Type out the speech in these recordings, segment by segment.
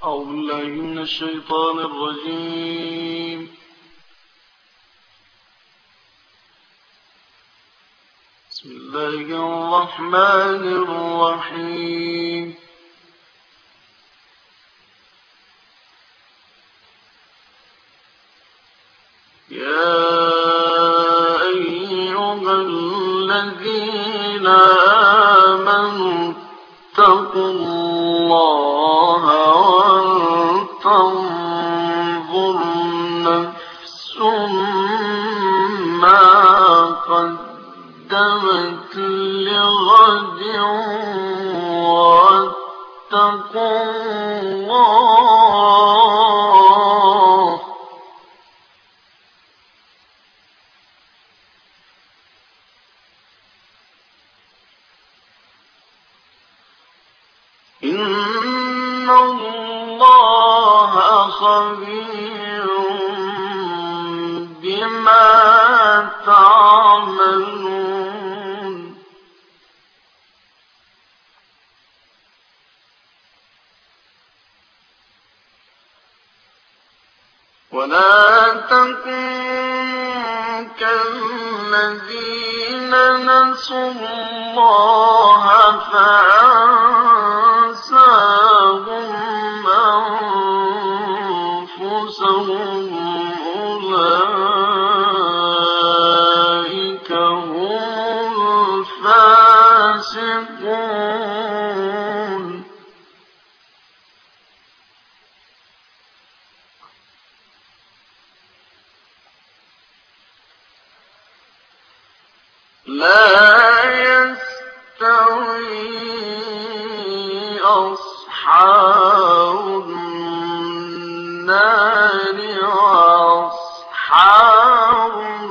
أعوذ بالله من الشيطان الرجيم. بسم الله الرحمن الرحيم. يا أيها الذين آمنوا اتقوا الله ولتنظر نفس ما قدمت لغد واتقوا الله إن الله خبير بما تعملون. ولا تكونوا كالذين نسوا الله فأنساهم أنفسهم أولئك هم الفاسقون. لا يستوي أصحاب النار وأصحاب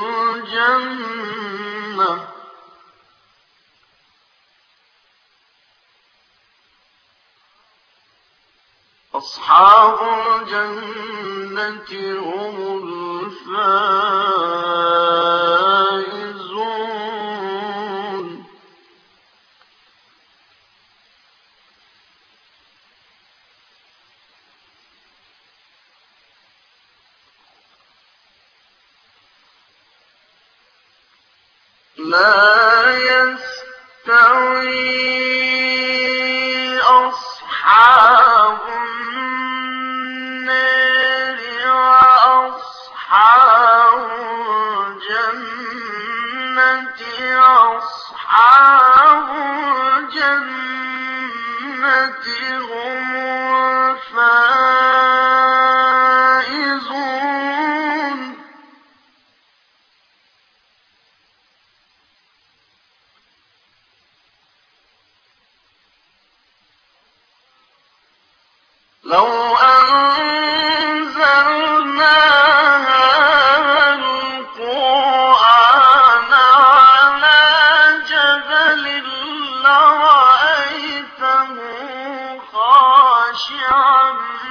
الجنة. أصحاب الجنة هم الفائزون. لا يستوي أصحاب النار وأصحاب الجنة. أصحاب الجنة هم الفائزون. لو أنزلنا هذا القرآن على جبل لرأيته خاشعا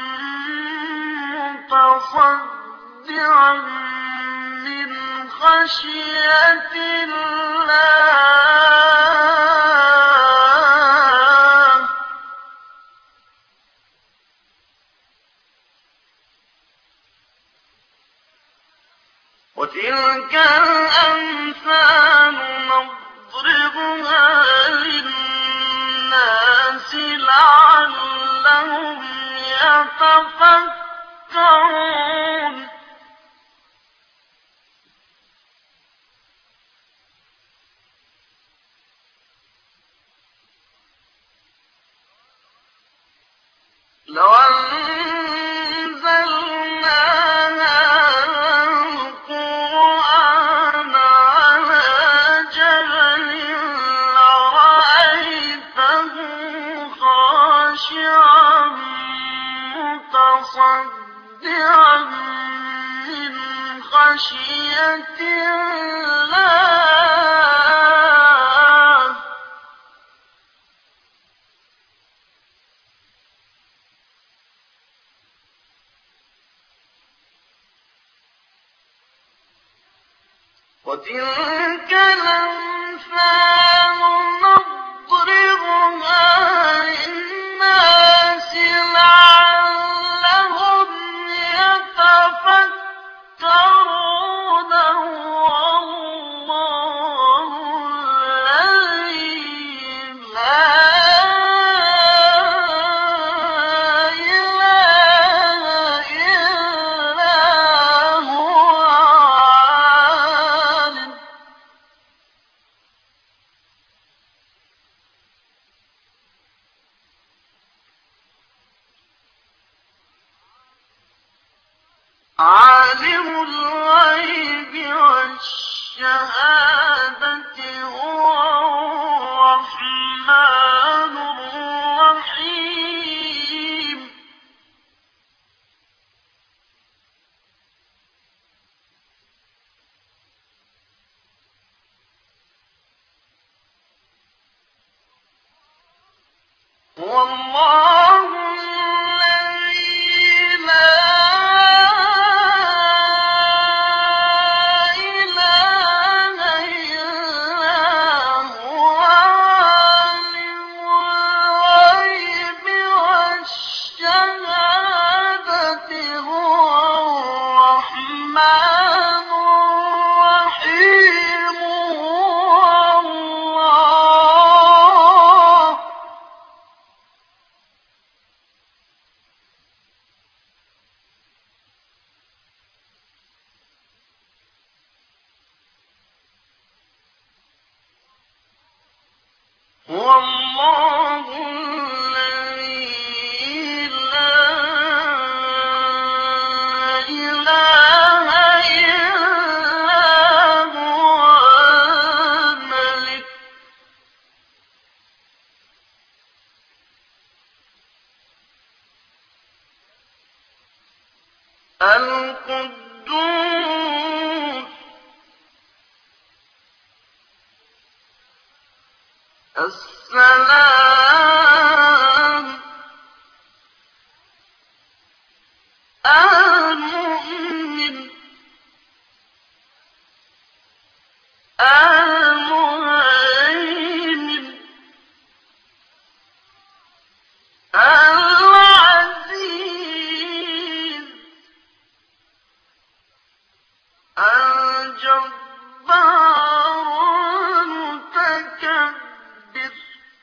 متصدعا من خشية الله. وتلك الأمثال نضربها للناس لعلهم يتفكرون. لو أنزلنا هذا القرآن على جبل لرأيته خاشعا متصدعا من خشية الله. وتلك الأمثال نضربها للناس لعلهم عالم الغيب والشهادة هو الرحمن الرحيم هو الله الذي لا إله إلا هو عالم الغيب والشهادة هو الرحمن الرحيم هو الله الذي لا إله إلا هو الملك القدوس السلام المؤمن المهيمن العزيز الجبار المتكبر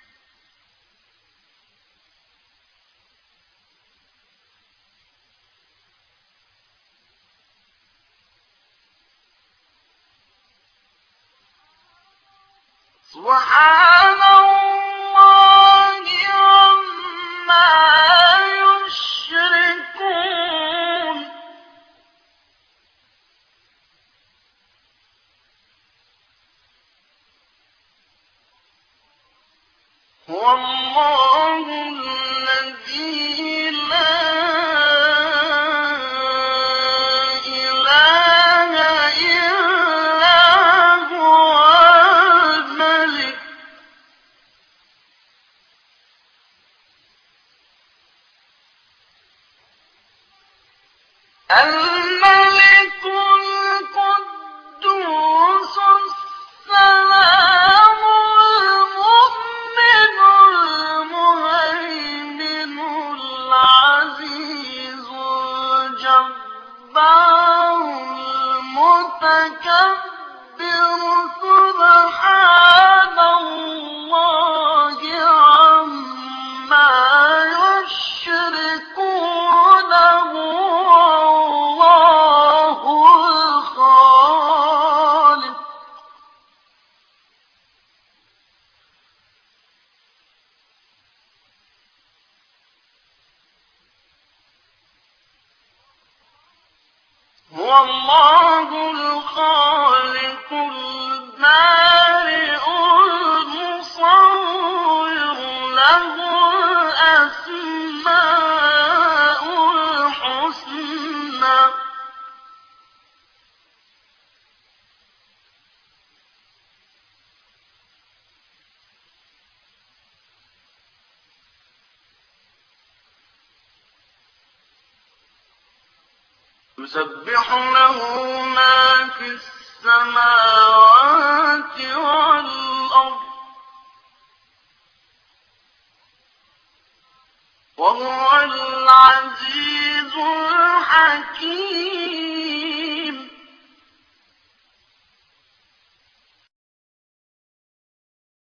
سبحان الله عما يشركون هو الله الذي لا إله إلا هو الملك الملك القدوس السلام المؤمن المهيمن العزيز الجبار المتكبر سبحان الله عما يشركون هو الله الخالق هو الله الخالق البارئ المصور له الأسماء الحسنى يسبح له ما في السماوات والأرض وهو العزيز الحكيم